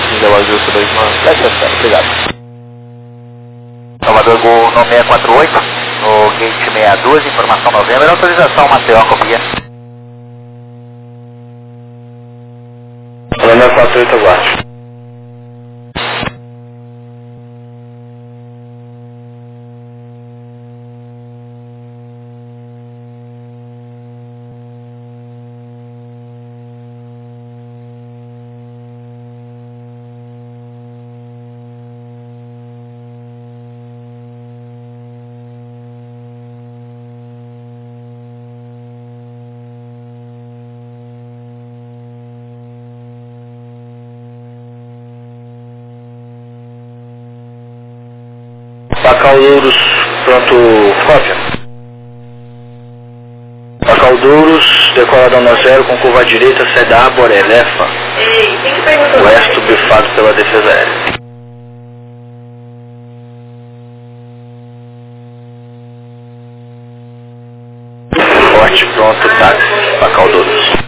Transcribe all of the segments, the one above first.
Deu ajuda 29. Presta atenção, obrigado. Salvador Gol no 648, no gate 612, informação novembro, autorização Maceió, copia. Olá, 648, aguarde. Pacaldouros, pronto, cópia. Pacaldouros, decola Dona Zero com curva direita, Seda Borelefa. Ei, quem que perguntou? Oeste bifado pela defesa aérea. Forte, pronto, táxi, Pacaldouros.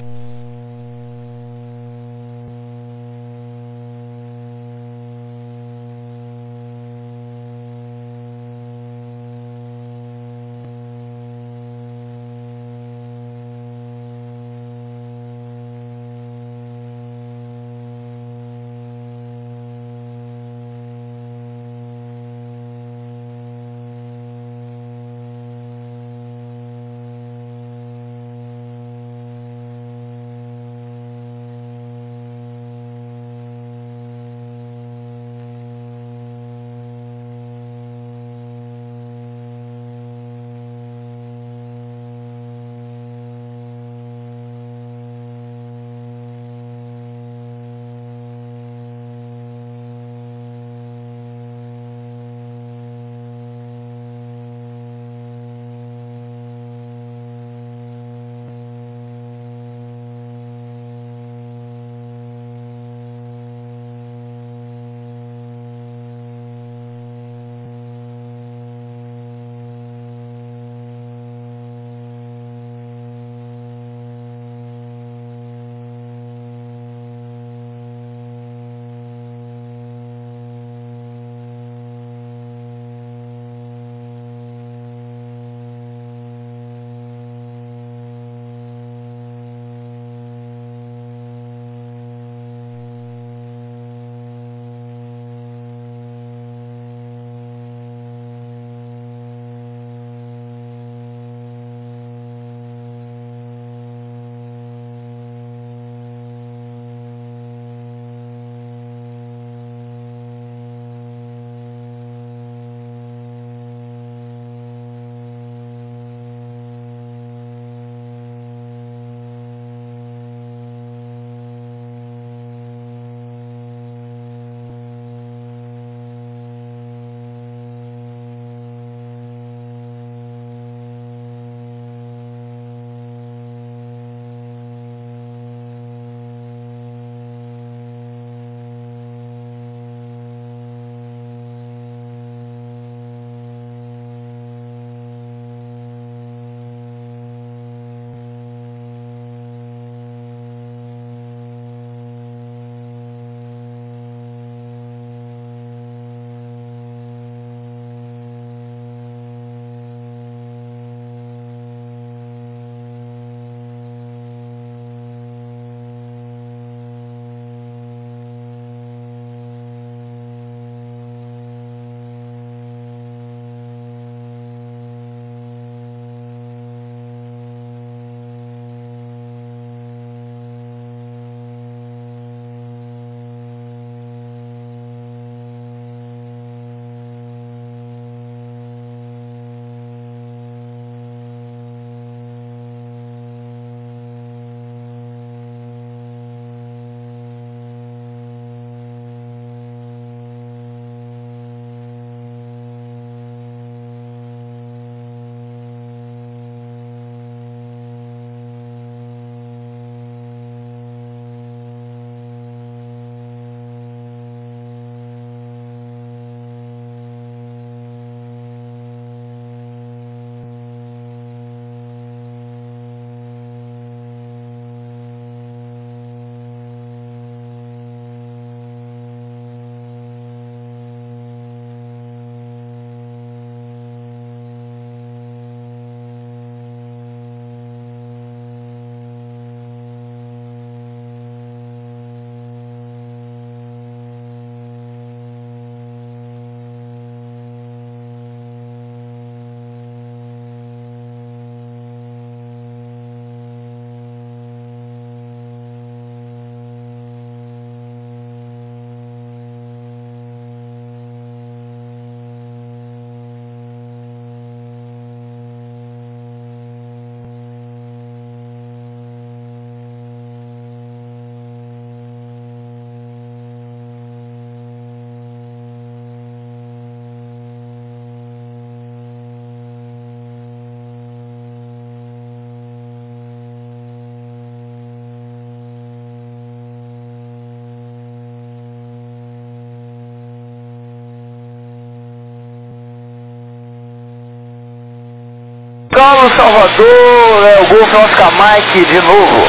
Salvador, é o Golf Oscar Mike de novo.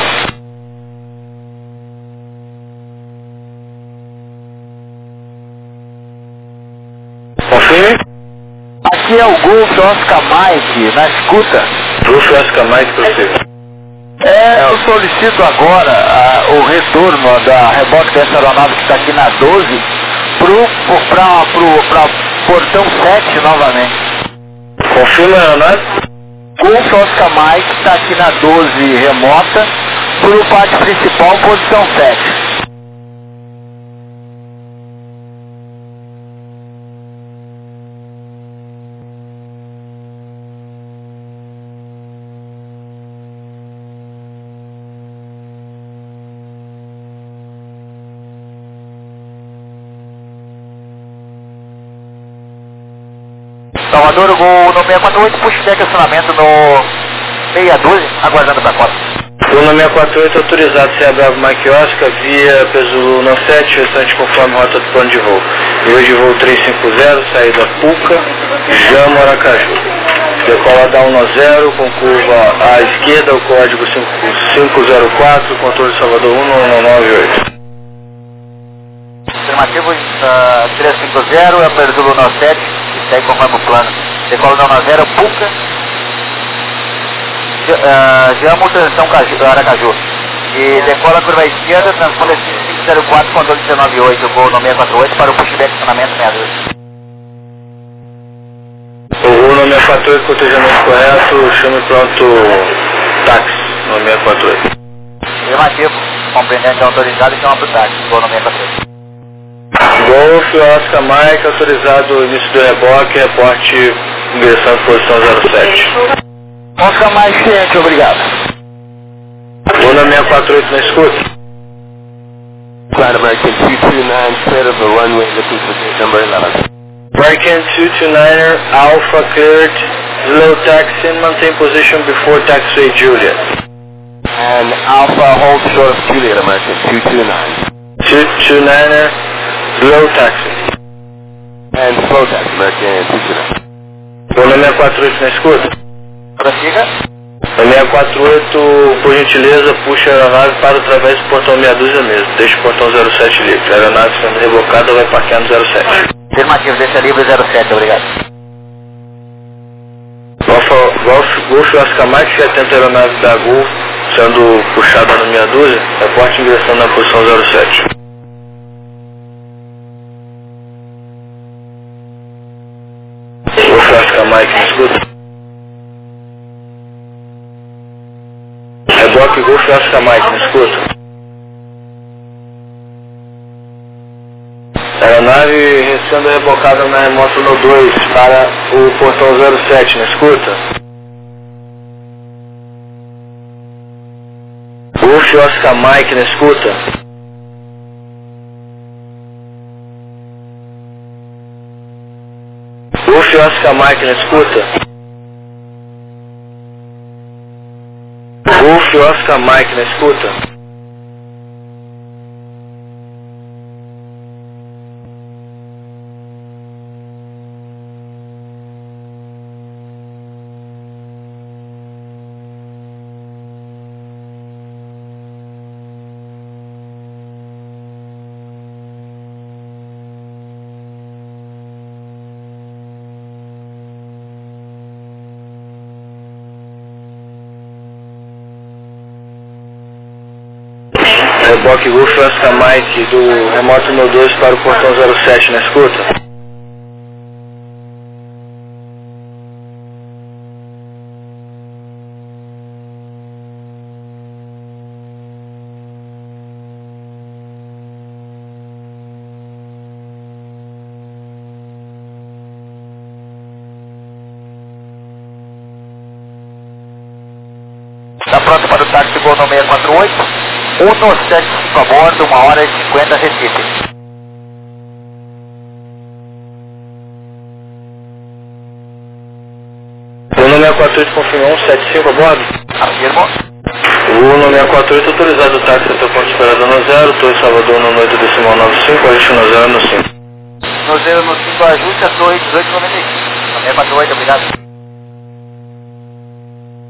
Confirme. Aqui é o Golf Oscar Mike, na escuta. Golf Oscar Mike, possível. Eu solicito agora o retorno da reboque dessa aeronave que está aqui na 12 para portão 7 novamente. Confirma a aeronave. Golf Oscar Mike está aqui na 12 remota para o pátio principal, posição 7. Salvador, o Gol no 648, puxa estacionamento no 612, aguardando para a costa. Gol no 648 autorizado, CA Bravo Mike Oscar, via Peso no 7, restante conforme rota do plano de voo. Nível de voo 350, saída Puca, Jama, Aracaju. Decola da 190, com curva à esquerda, o código 504, controle Salvador 19198. Afirmativo 350, é Peso no 7. Segue conforme o plano. Decola da 190, Puca, Jama, transição Aracaju. E decola a curva à esquerda, transponder 504, controle 198, voo no 648 para o pushback estacionamento 62. O voo no 648, cotejamento correto, chame pronto táxi no 648. Afirmativo, compreendente autorizado e chama para o táxi, voo no 648. Golf Oscar Mike, autorizado início do reboque, reporte ingressando posição 07. Oscar Mike, cliente, obrigado. Vou na 648 na escuta. Flight American 229, cleared of the runway, looking for gate number 11. American 229er, Alpha cleared, slow taxi, maintain position before taxiway Juliet. And Alpha hold short of Juliet, American 229. 229er, slow taxi. And slow taxi, American 229. Vou na 648 na escuta. Prossiga. Na 648, por gentileza, puxa a aeronave para através do portão 612 mesmo. Deixa o portão 07 livre. A aeronave sendo rebocada vai parquear no 07. Afirmativo, deixa livre 07, obrigado. Golf Oscar Mike, que atenta a aeronave da Gol, sendo puxada no 612, reporte ingressando na posição 07. Golf Oscar Mike, me escuta. Reboque Golf Oscar Mike, me escuta. Aeronave sendo rebocada na remota no 2 para o portão 07, me escuta. Golf Oscar Mike, me escuta. Golf Oscar Mike, me escuta. Golf Oscar Mike, me escuta. Reboque Golf Oscar Mike do remoto no 2 para o portão 07, na escuta. Está pronto para o táxi Gol no 648. 175 a bordo, 1h50 Recife. O no 648 confirmou 175 a bordo? Afirmo. O no 648 autorizado o táxi até o ponto de esperada no 0, Torre Salvador no 8 decimal 95, ajuste no 0 no 5. No 0 no 5, ajuste a 1895. No 648, obrigado.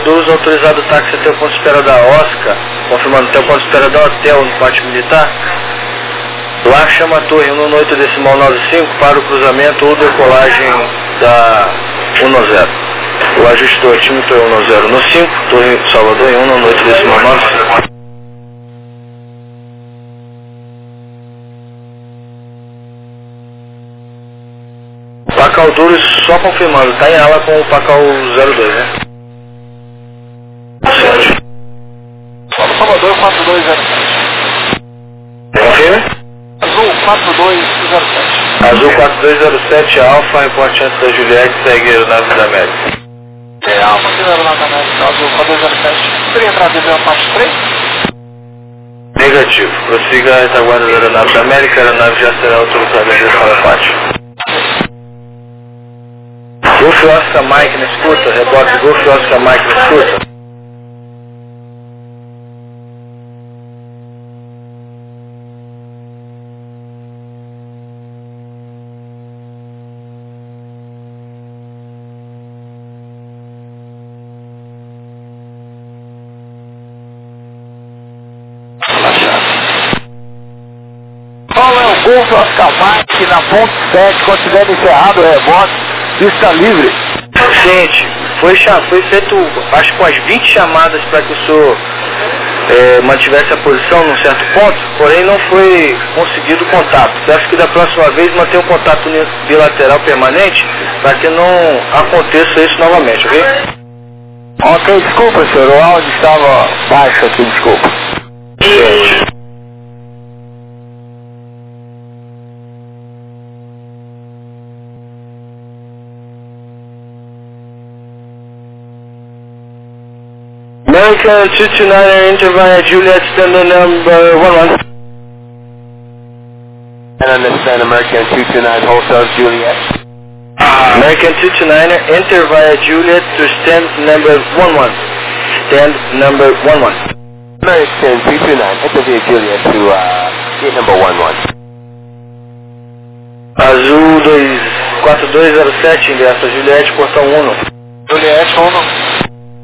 Dulles, autorizado o táxi até o ponto de espera da Oscar, confirmando até o ponto de espera da Hotel no pátio militar. Lá chama a torre 198 decimal 95 para o cruzamento ou decolagem da 10. O ajuste do altímetro é 10 no 5, torre Salvador em 198 decimal 95. Pacal Dulles só confirmando, tá em ala com o Pacal 02, né? Certo. Salvador 4207. Confirme? Azul 4207. Azul 4207, Alfa, reporte antes da Juliette, segue a aeronave da América. Alfa, aeronave da América, Azul 4207. Poderia trazer a parte 3? Negativo. Prossiga a retaguarda da aeronave da América, a aeronave já será autorizada em direção ao pátio. Golf Oscar Mike na escuta, rebote Golf Oscar Mike na escuta. Qual é o Golf Oscar Mike na ponte 7, considera encerrado o rebote, pista livre? Gente, foi feito acho que umas 20 chamadas para que o senhor mantivesse a posição num certo ponto, porém não foi conseguido contato. Peço que da próxima vez mantenha um contato bilateral permanente para que não aconteça isso novamente, ok? Ok, desculpa senhor, o áudio estava baixo aqui, desculpa. Gente. American 229 enter via Juliet standard number 11. And understand American 229 Hotel Juliet. American 229 enter via Juliet to stand number 11. Stand number 11. American 229 enter via Juliet to gate number 11. Azul 4207 ingresso a Juliette, portão 1. Juliette 1.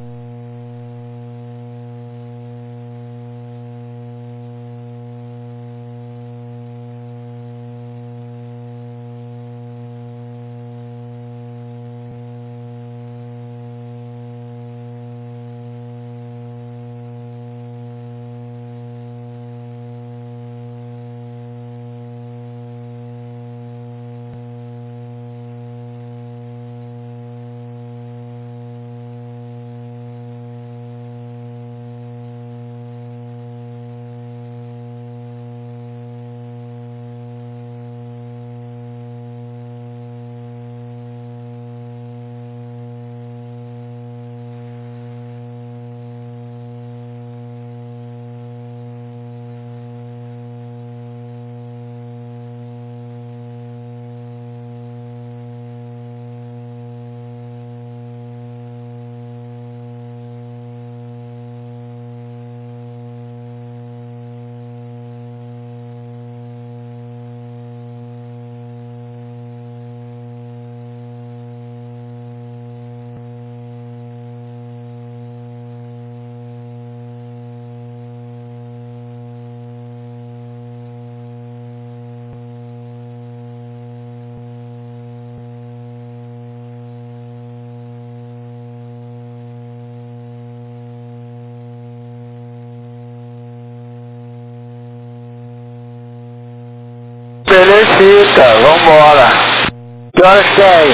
Felicita, vambora. Que horas tem?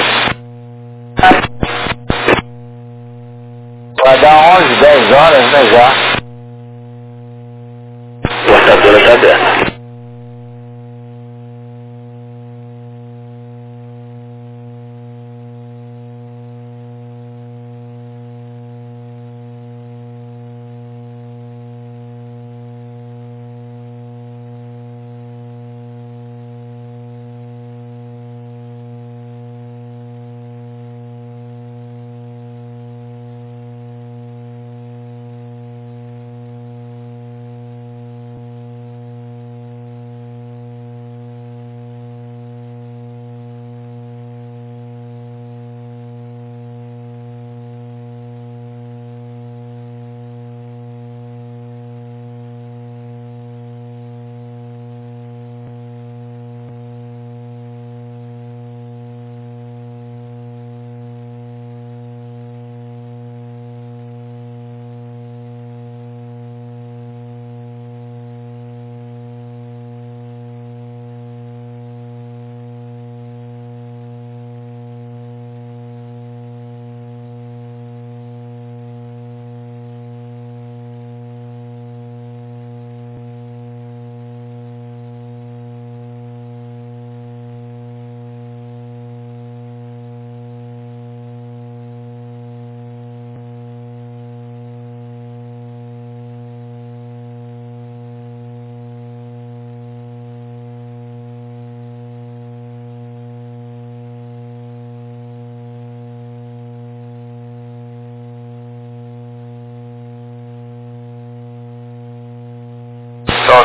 Vai dar 11, 10 horas, né, já? A portadora está aberta.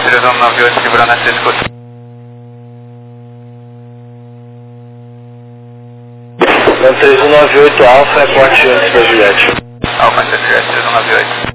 3198, segurando essa escuta. Na 3198 Alfa, é corte antes da Juliette. Alfa antes da Juliette, 3198.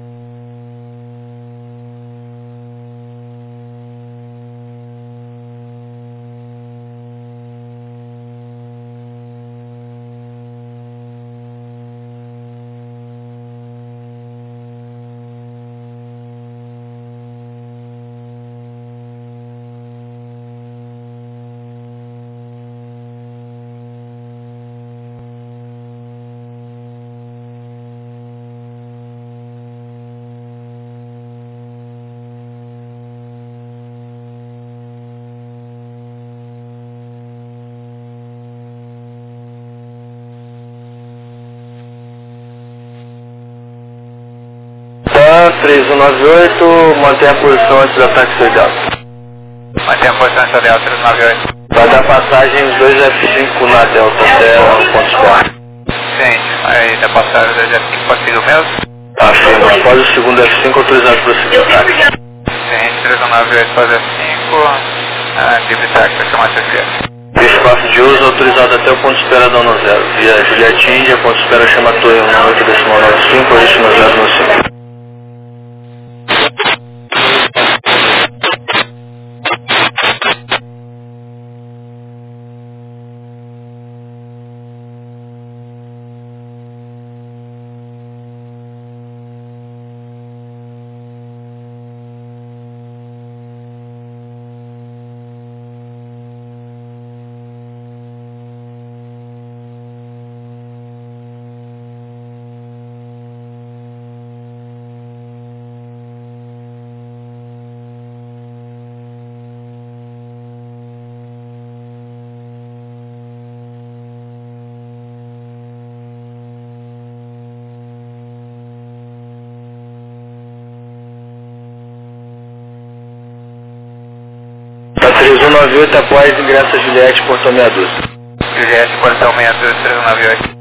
Tá, 3198, mantém a posição antes do ataque soidal. Mantém a posição antes da Delta, 3198. Vai dar passagem os dois F5 na Delta até o ponto externo. Sim, aí da passagem do F5 pode seguir o mesmo? Afirma, após o segundo F5 autorizado para seguir o ataque. Sim, 3198 pode F5, livre tax para chamar essa Juliette. Espaço de uso autorizado até o ponto de espera da 10. Via Juliette Índia, ponto de espera chama Toei 18.95, origem 095. Tá 3198 após ingresso a Juliette, portão 62. Juliette, portão 62, 3198.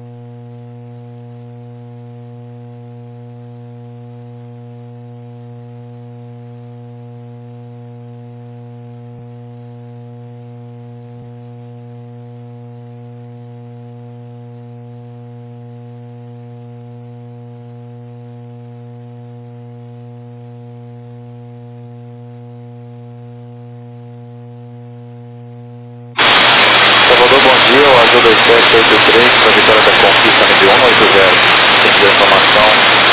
Salvador, bom dia, o Azul 2783, para a vitória da Conquista no 180. Tem que dar informação.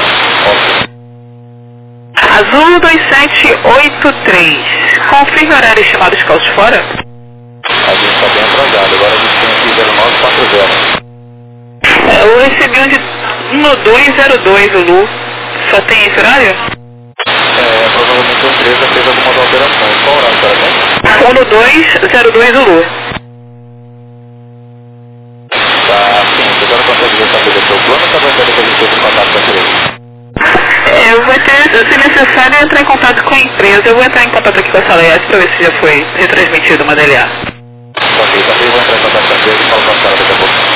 Azul 2783. Confirme o horário estimado de calços fora? A gente está bem atrasado, agora a gente tem aqui 0940. Eu recebi um de 1202, Lulu. Só tem esse horário? Provavelmente a empresa fez algumas alterações. Qual horário para mim? 1202, Lulu. Tá, sim, você agora consegue ver saber do seu plano ou está vai ter que a gente entre em contato com a empresa? Vai ter, se necessário, entrar em contato com a empresa. Eu vou entrar em contato aqui com a Sala S para ver se já foi retransmitido uma DLA. Ok, também vou entrar em contato com a empresa e falo com a senhora daqui a pouco.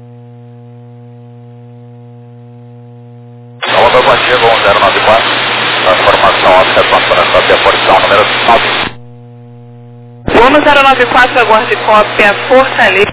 Salvador, bom dia, bom 094. informação offset para a cópia, porção número 9. Vamos 094, aguarde cópia, Fortaleza.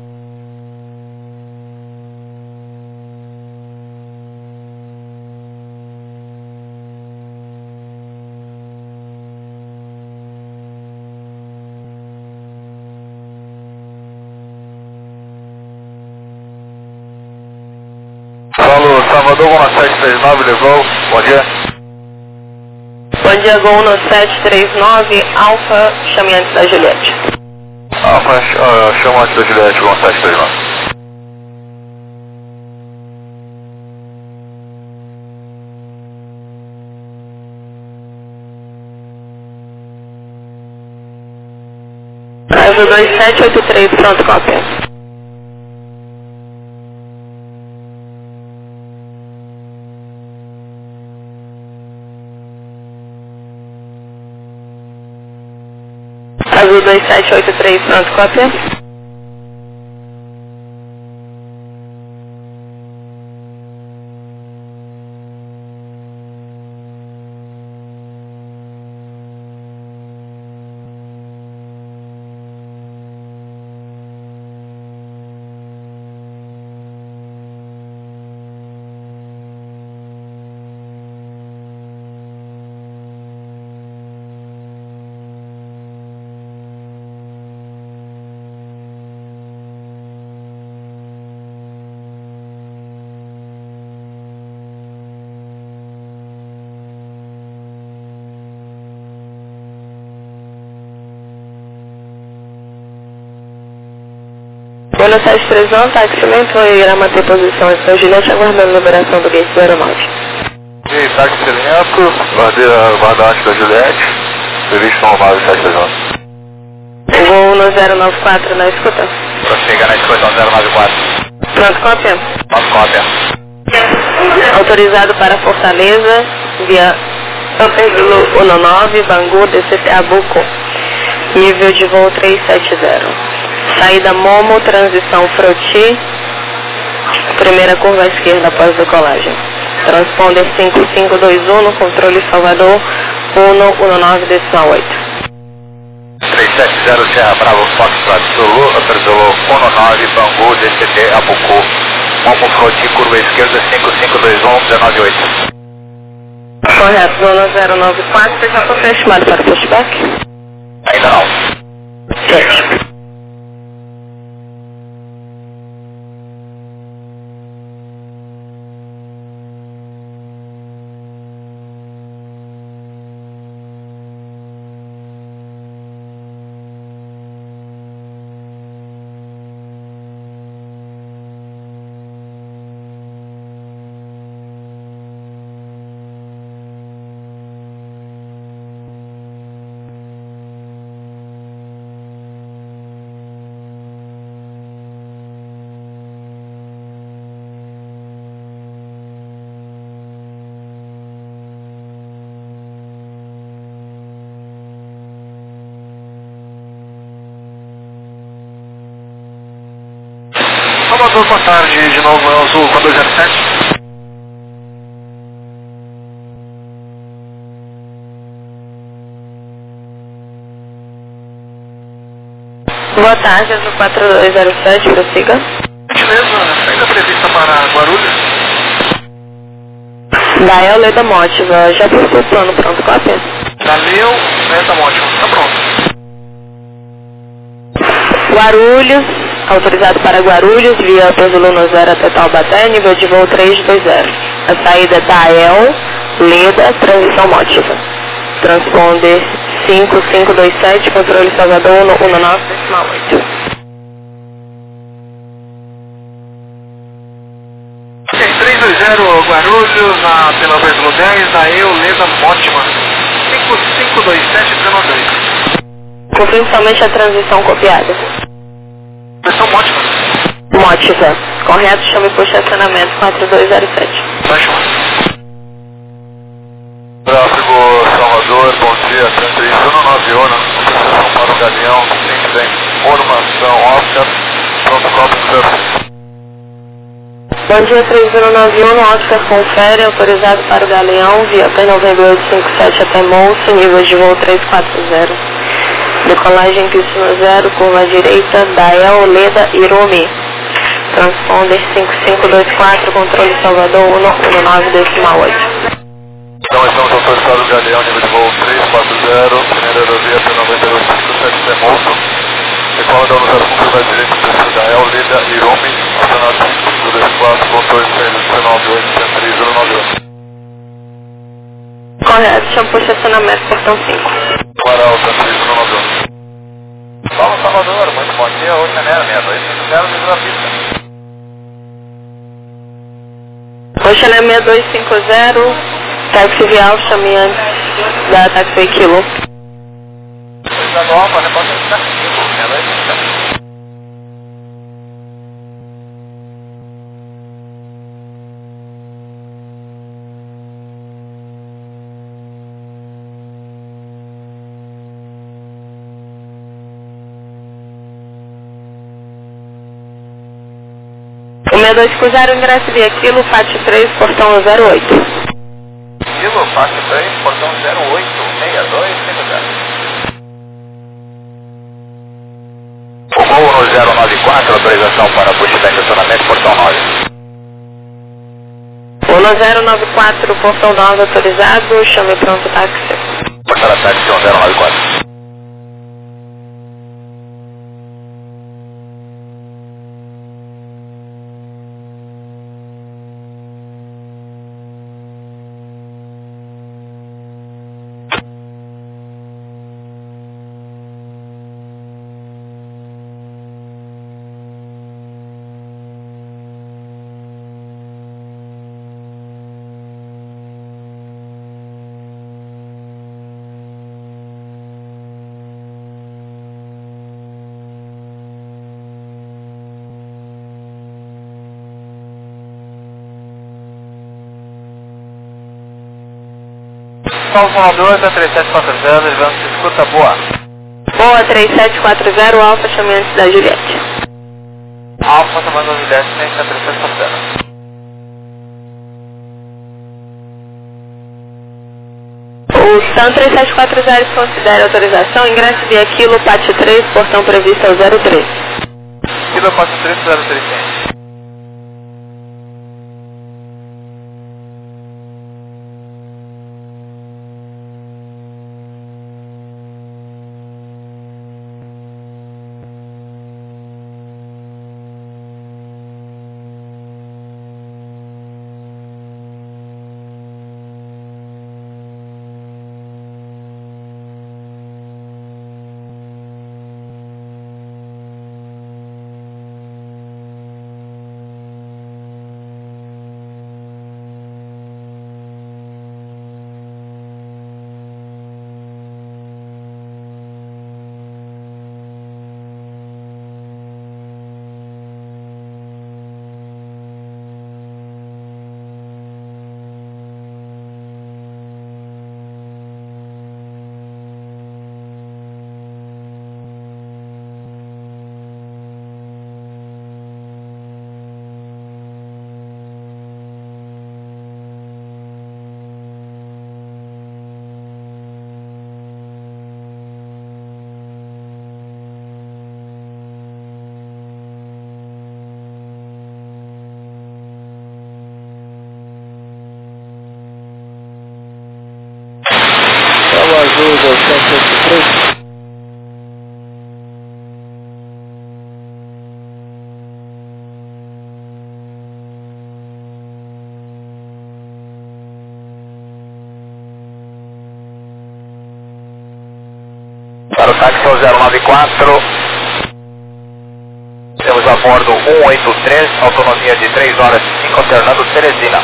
Paulo, Salvador, 1739, levou, bom dia. Bom dia, Gol 1739, Alfa, chame antes da Juliette. Alfa, chama antes da Juliette, 1739. Brasil 2783, pronto, cópia. Azul 2783, pronto, cópia. Buenos Aires 31, taximento irá manter posição em São Juliette, aguardando a liberação do gate 09. E táxi cilindro, guarda-antes da Juliette, previsto normal de 731. Voo no 094 na escuta. Prossiga na escuta 094. Pronto, cópia. Pronto, cópia. Autorizado para Fortaleza, via Upper Zulu 19, Bangu, DCTA Buco. Nível de voo 370. Saída Momo, transição Froti, primeira curva à esquerda após decolagem. Transponder 5521 no controle Salvador 119,8. 370 Serra Bravo Foxtrot Zulu, Upper Zulu 19, Bangu, DCT Abucu. Momo Froti, curva esquerda 5521, 198. Correto, zona 094, você já foi estimado para pushback? Ainda não. 7. Salvador, boa tarde, de novo, é o Azul 4207. Boa tarde, Azul 4207, prossiga. Gentileza, saída prevista para Guarulhos. Dael Leda Mótiva, já possui o plano pronto, cópia? Valeu, tá ótimo, tá pronto. Guarulhos, autorizado para Guarulhos, via Pesolano 0 até Taubaté, nível de voo 320. A saída é Dael Leda, transição Mótiva. Transponder 5527, controle Salvador 119,8. 320 Guarulhos, pela Pesolano 10, Dael Leda Mótima. 5527,2. Confirme somente a transição copiada. Versão Mótima. Mótiva. Correto, chame por estacionamento 4207. Vai chamar. Tráfego Salvador, bom dia, 3191, São Paulo Galeão, sem informação, offset, pronto, copo 06. Bom dia, 3091, Oscar confere, autorizado para o Galeão, via P9857 até Monte, nível de voo 340. Decolagem pista 0, curva direita, Dael, Leda, Irumi. Transponder 5524, controle Salvador 119,8. Então estamos autorizados o Galeão, nível de voo 340, primeira aerovia P9857 até Monte. Decola da 05, curva direita, pista Dael, Leda, Irumi, acionado 5524, controle C198, 13098. Correto, shampoo estacionamento, portão 5. Amaral, 13098. Vamos, Salvador, muito bom dia, hoje é 6250, liga a pista. Oceané 6250, táxi vial, chame antes da táxi quilo. Está nova, repórter de castigo, ela é pista. O 6250, ingresso via quilo, pátio 3, portão 08. Quilo, pátio 3, portão 08, 6250. O voo no 094, autorização para pushback de estacionamento, portão 9. O no 094, portão 9 autorizado, chame pronto táxi. Portar a táxi 1094. Salvador, da 3740, levando se escuta boa. Boa, 3740, Alfa, chame antes da Juliette. Alfa, tomando a Juliette, frente da 3740. O SAM 3740 considera autorização, ingresso via quilo, pátio 3, portão previsto ao 03. Quilo, pátio 3, 03. Azul, 283. Para o táxi 094, temos a bordo 183, autonomia de 3 horas e 5, alternando Teresina.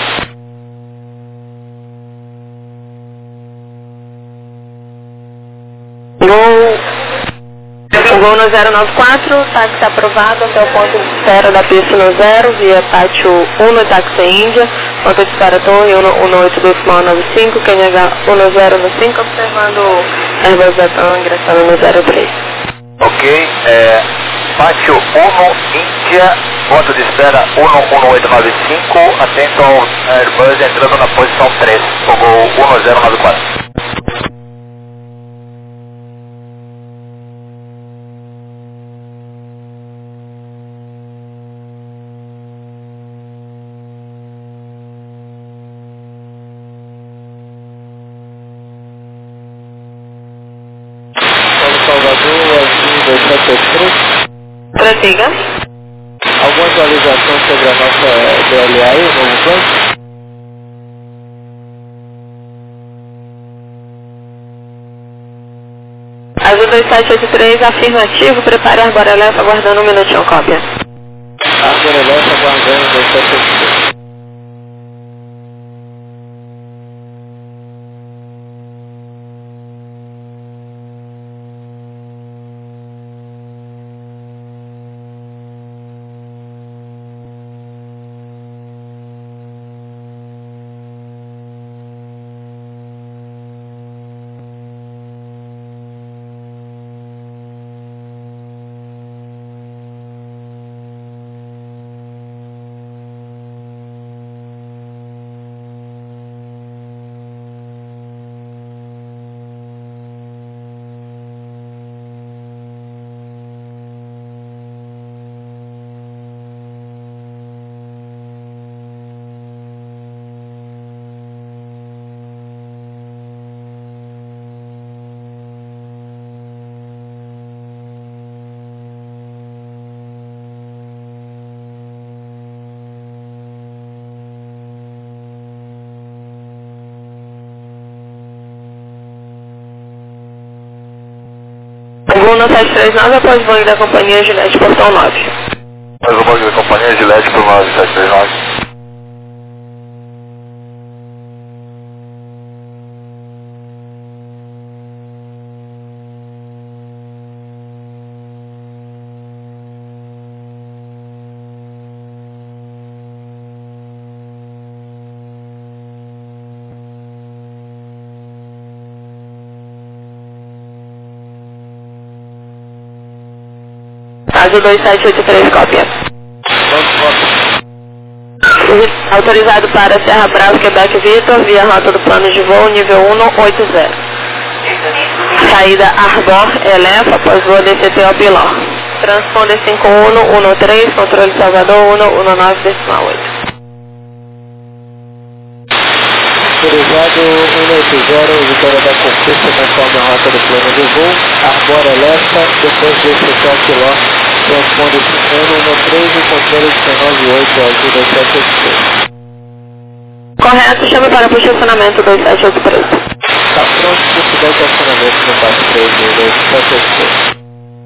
O voo no 094, táxi aprovado até o ponto de espera da pista no 0, via pátio 1 no táxi Índia, ponto de espera Torre 18295, QNH 1095, observando Airbus Latam ingressando no 03. Ok, pátio 1 Índia Ponto de espera 11895, atento ao Airbus entrando na posição 3, Gol 1094. Prossiga. Alguma atualização sobre a nossa DLA aí, o novo plano? Azul 2783, afirmativo, prepare a Arbor Elef, aguardando um minutinho, cópia. Arbor Elef, aguardando 2783. Gol 9739, após o banco da companhia Gillette, portão 9. Mais o banco da companhia Gillette por 9739. Azul 2783, cópia. Autorizado para Serra Brava, Quebec Vitor, via rota do plano de voo, nível 180. Saída Arbor Elef, após voo DCT ao Piló. Transponder 5113, controle Salvador 119,8. Autorizado 180, Vitória da Conquista, conforme a rota do plano de voo. Arbor Elef, depois DCT ao Piló. Transponder 5113, controle 198, Azul 2783. Correto, chame para o estacionamento 2783. Está pronto para o estacionamento no passo 3 do 2783.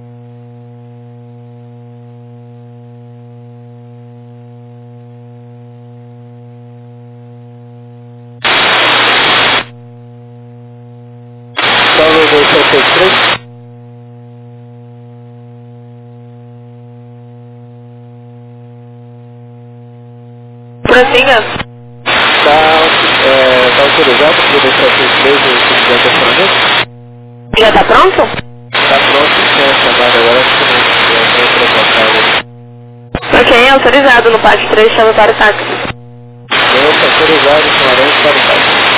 Salve 2783. Prossiga. Está autorizado para o 2783 o estacionamento? Já está pronto? Está pronto, tem a chamada agora, acho que não entra Ok, autorizado no pátio 3, chame para o táxi. Está autorizado, Clarence para o táxi.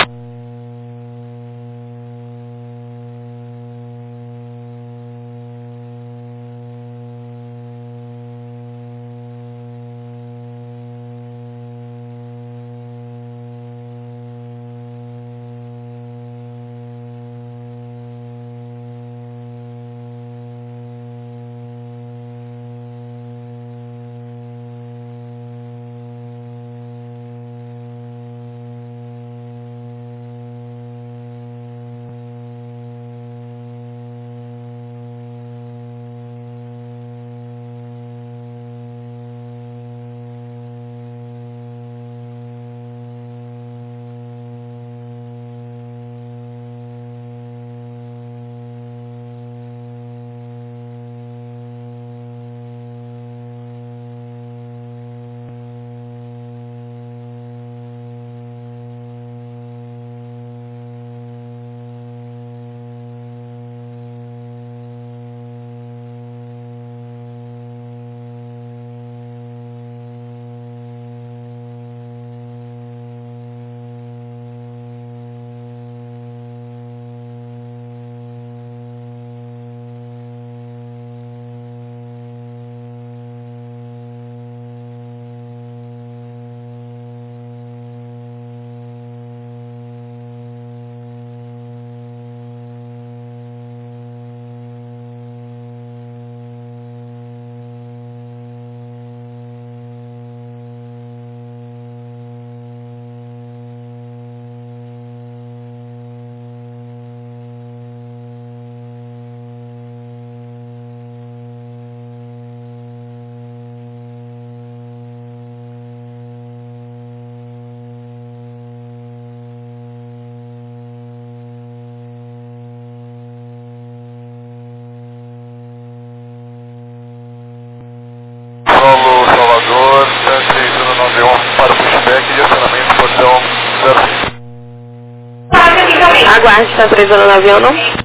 Aguarde, está 3091.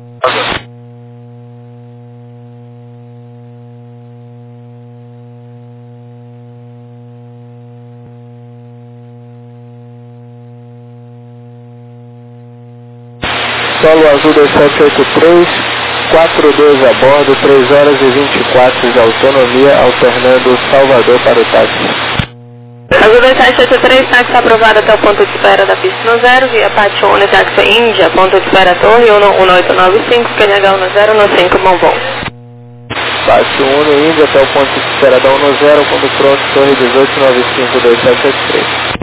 Solo Azul 2783, 42 a bordo, 3 horas e 24 de autonomia, alternando Salvador para o táxi. Azul 2783, táxi aprovado até o ponto de espera da pista no 0, via Pátio One Táxi Índia, ponto de espera Torre 1895, QNH 1095, bom voo. Pátio Uno Índia até o ponto de espera da 10, quando pronto, Torre 1895, 2783.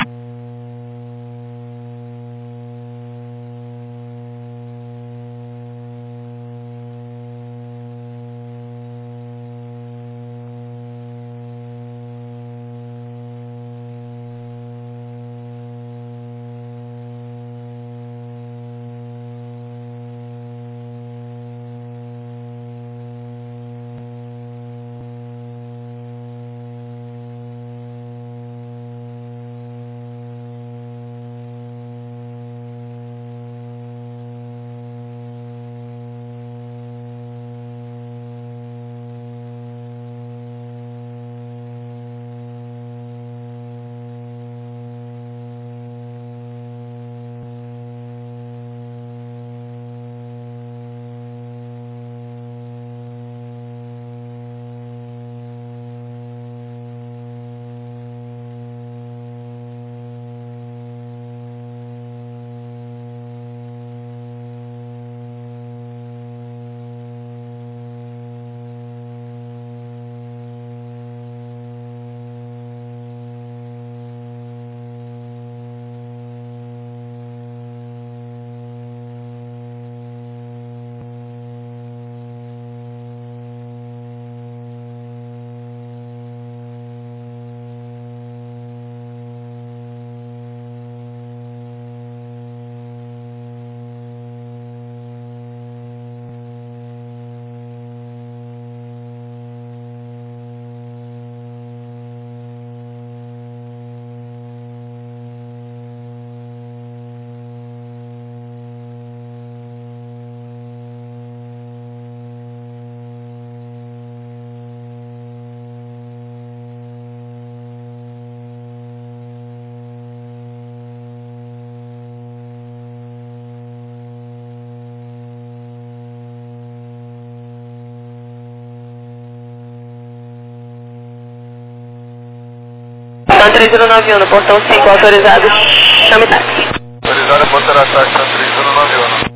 Então 3091, no portão 5, autorizado, chame táxi. Autorizado, portão táxi, 3091.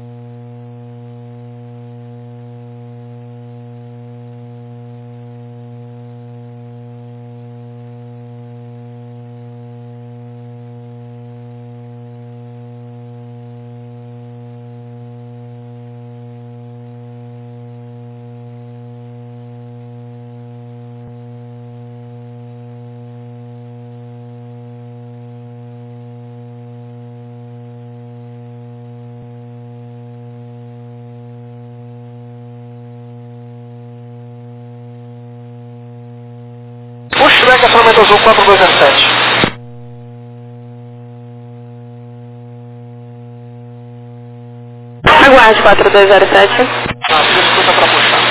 Pushback, acionamento azul 4207. Aguarde 4207. Escuta para puxar.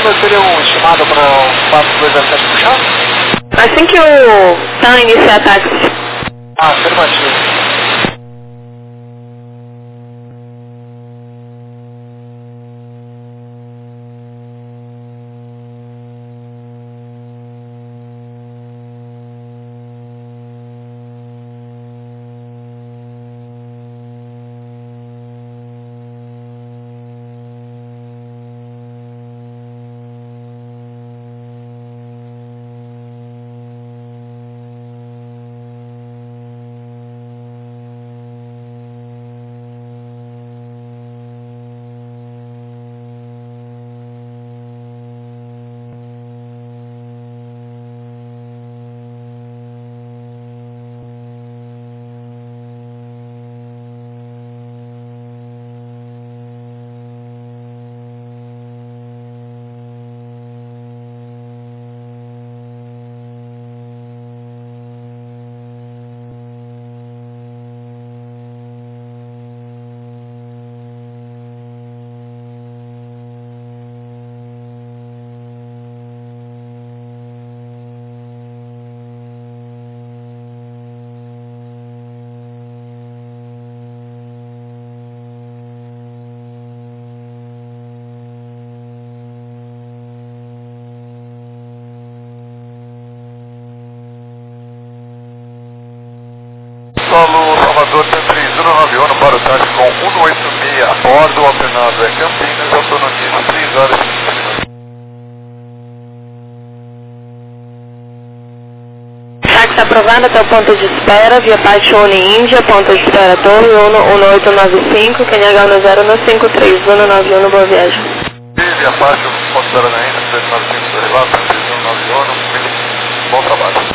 qual seria o estimado para o 4207 puxar? Assim que o TAM iniciar táxi. Afirmativo. Solo Salvador 3191 para o táxi com 186 a bordo, alternado é Campinas, autonomia de 3 horas e 20 minutos. Táxi aprovado até o ponto de espera, via Pachone Índia, ponto de espera Torre 1895, QNH 10953191, boa viagem. E abaixo, ponto de espera na Índia, 395 do relato, 3191, bom trabalho.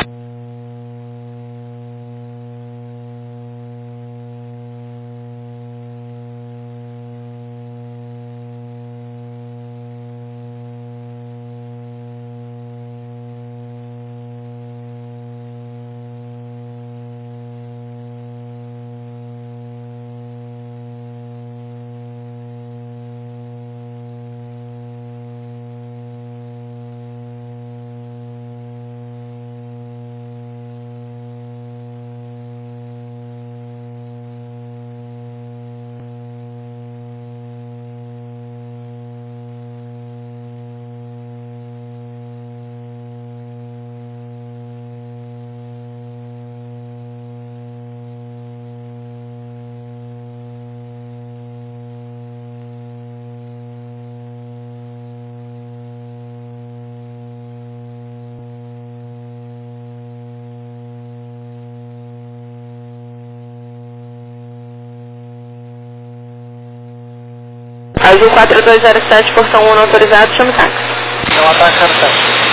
Azul 4207, portão 1 não autorizado, chama o táxi. Então, ataque 07.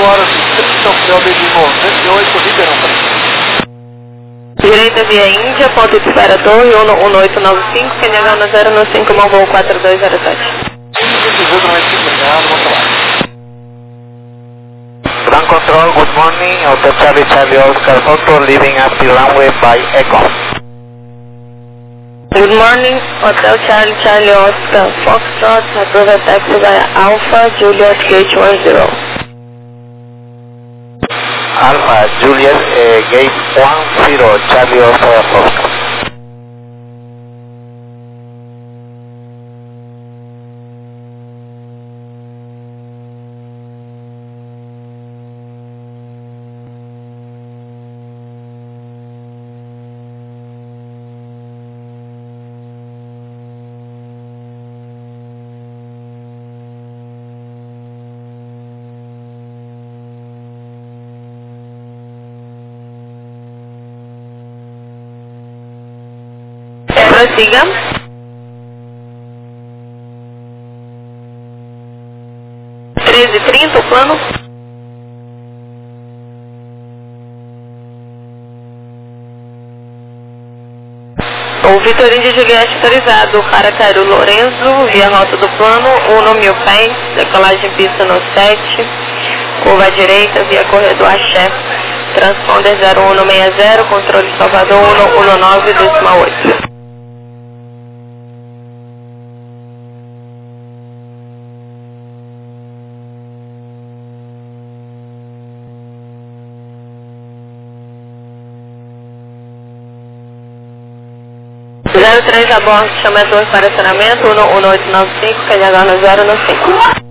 horas e 30, São Miguel de Lima, 108, Ribeirão Preto. Direita via Índia, ponto de espera Torre, 1895, KNH 095, mau voo 4207. Obrigado, bom trabalho. Ground control, good morning. Hotel Charlie Charlie Oscar Foxtrot leaving at the runway by Echo. Good morning, Hotel Charlie Charlie Oscar Foxtrot, approve taxi via Alpha Juliet Gate 10. Alpha Juliet Gate 10, Charlie Oscar Foxtrot. Prossiga. (13h30) o plano. O Vitor Índia Juliette autorizado para Cairo Lorenzo, via rota do plano, 1000 pés, decolagem pista no 7, curva à direita, via corredor Axé, transponder 0160, controle Salvador 119,8. Zero 3 a bordo, chama a torre para acionamento, 1895, KNH 095.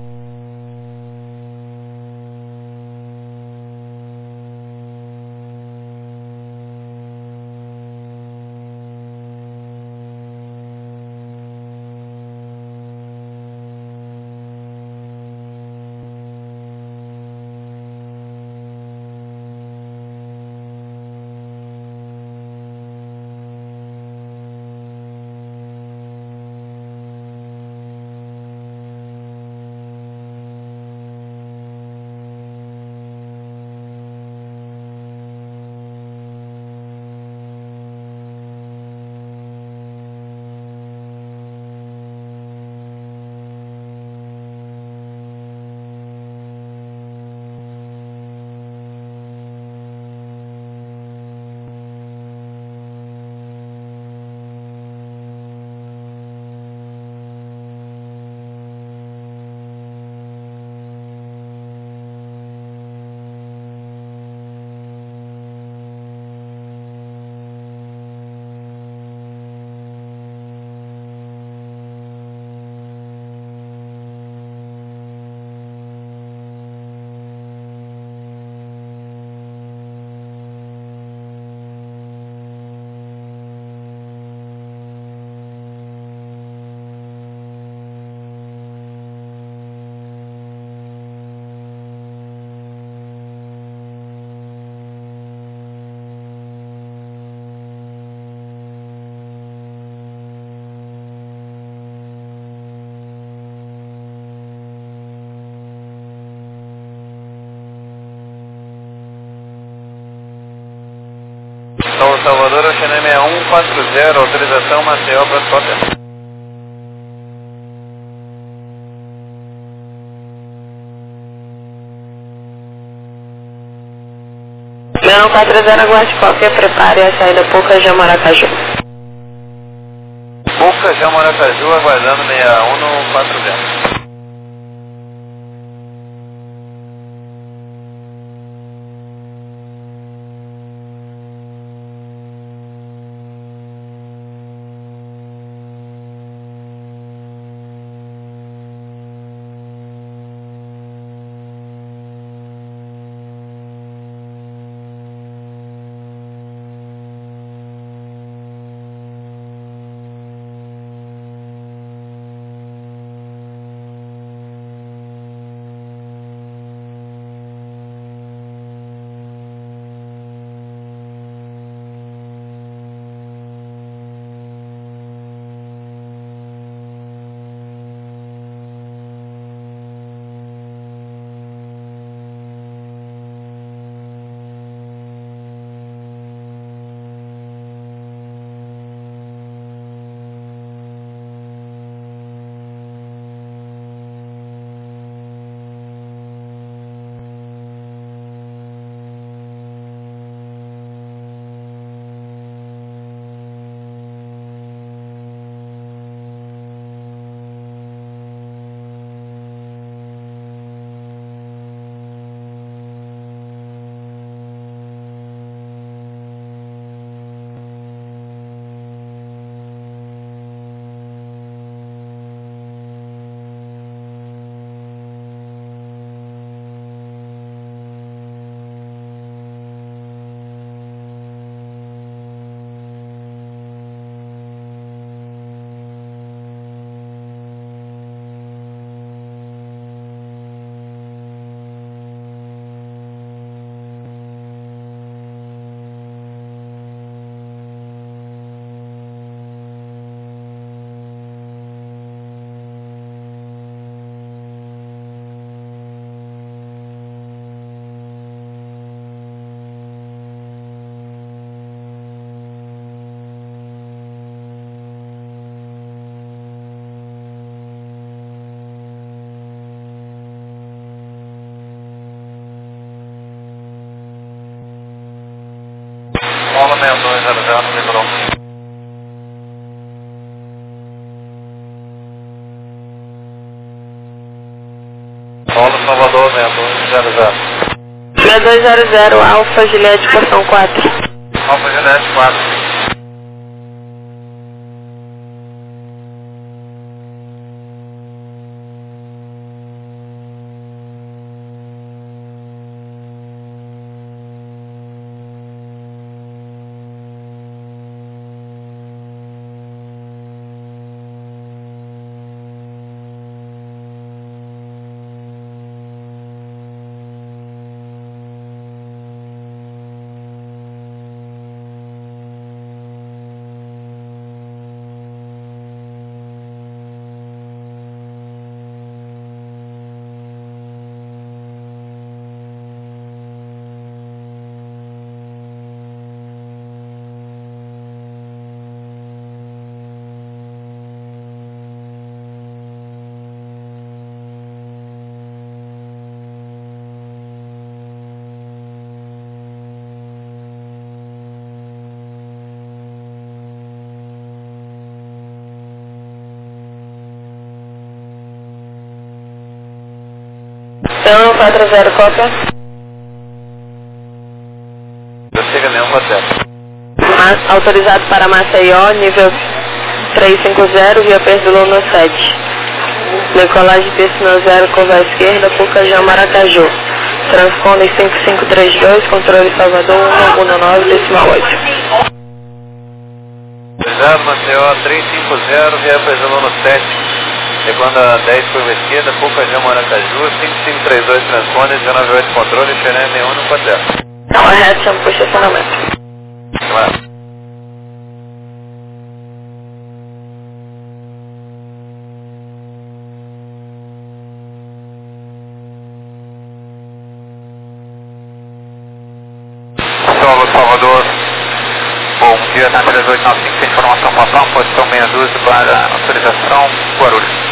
São Salvador, Oceané 6140, autorização Maceió para Hotel. Leão 40, aguarde cópia, prepare a saída Puca Jama Aracaju. Puca Jama Aracaju, aguardando 6140. 6200 no Litorão. Paulo Salvador, 6200. 6200, Alfa Juliette, portão 4. Alfa Juliette 4. Então, 40, cópia. Chega nenhum hotel. Autorizado para Maceió, nível 350, via Perdulão no 7. Decolagem piscina 0, curva à esquerda, Pucajão, Maracaju. Transponder 5532, controle Salvador 119,8. 0 Maceió 350, via Perdulão no 7. Decolando 10, curva esquerda, Pucajão, Maracaju, 5532, transponder 198, controle, Xerém, nenhum no hotel. Não, a reta chama por estacionamento. Claro. Salvador, bom dia, na 3895, sem informação passar, posição 62 para autorização, Guarulhos.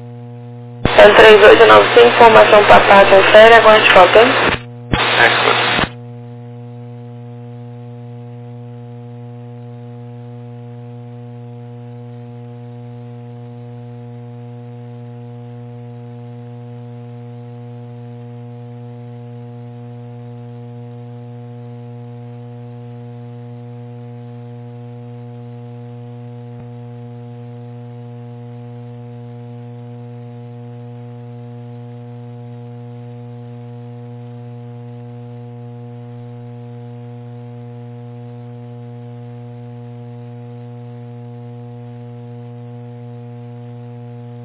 3895, informação para a confere, aguarde cópia. É,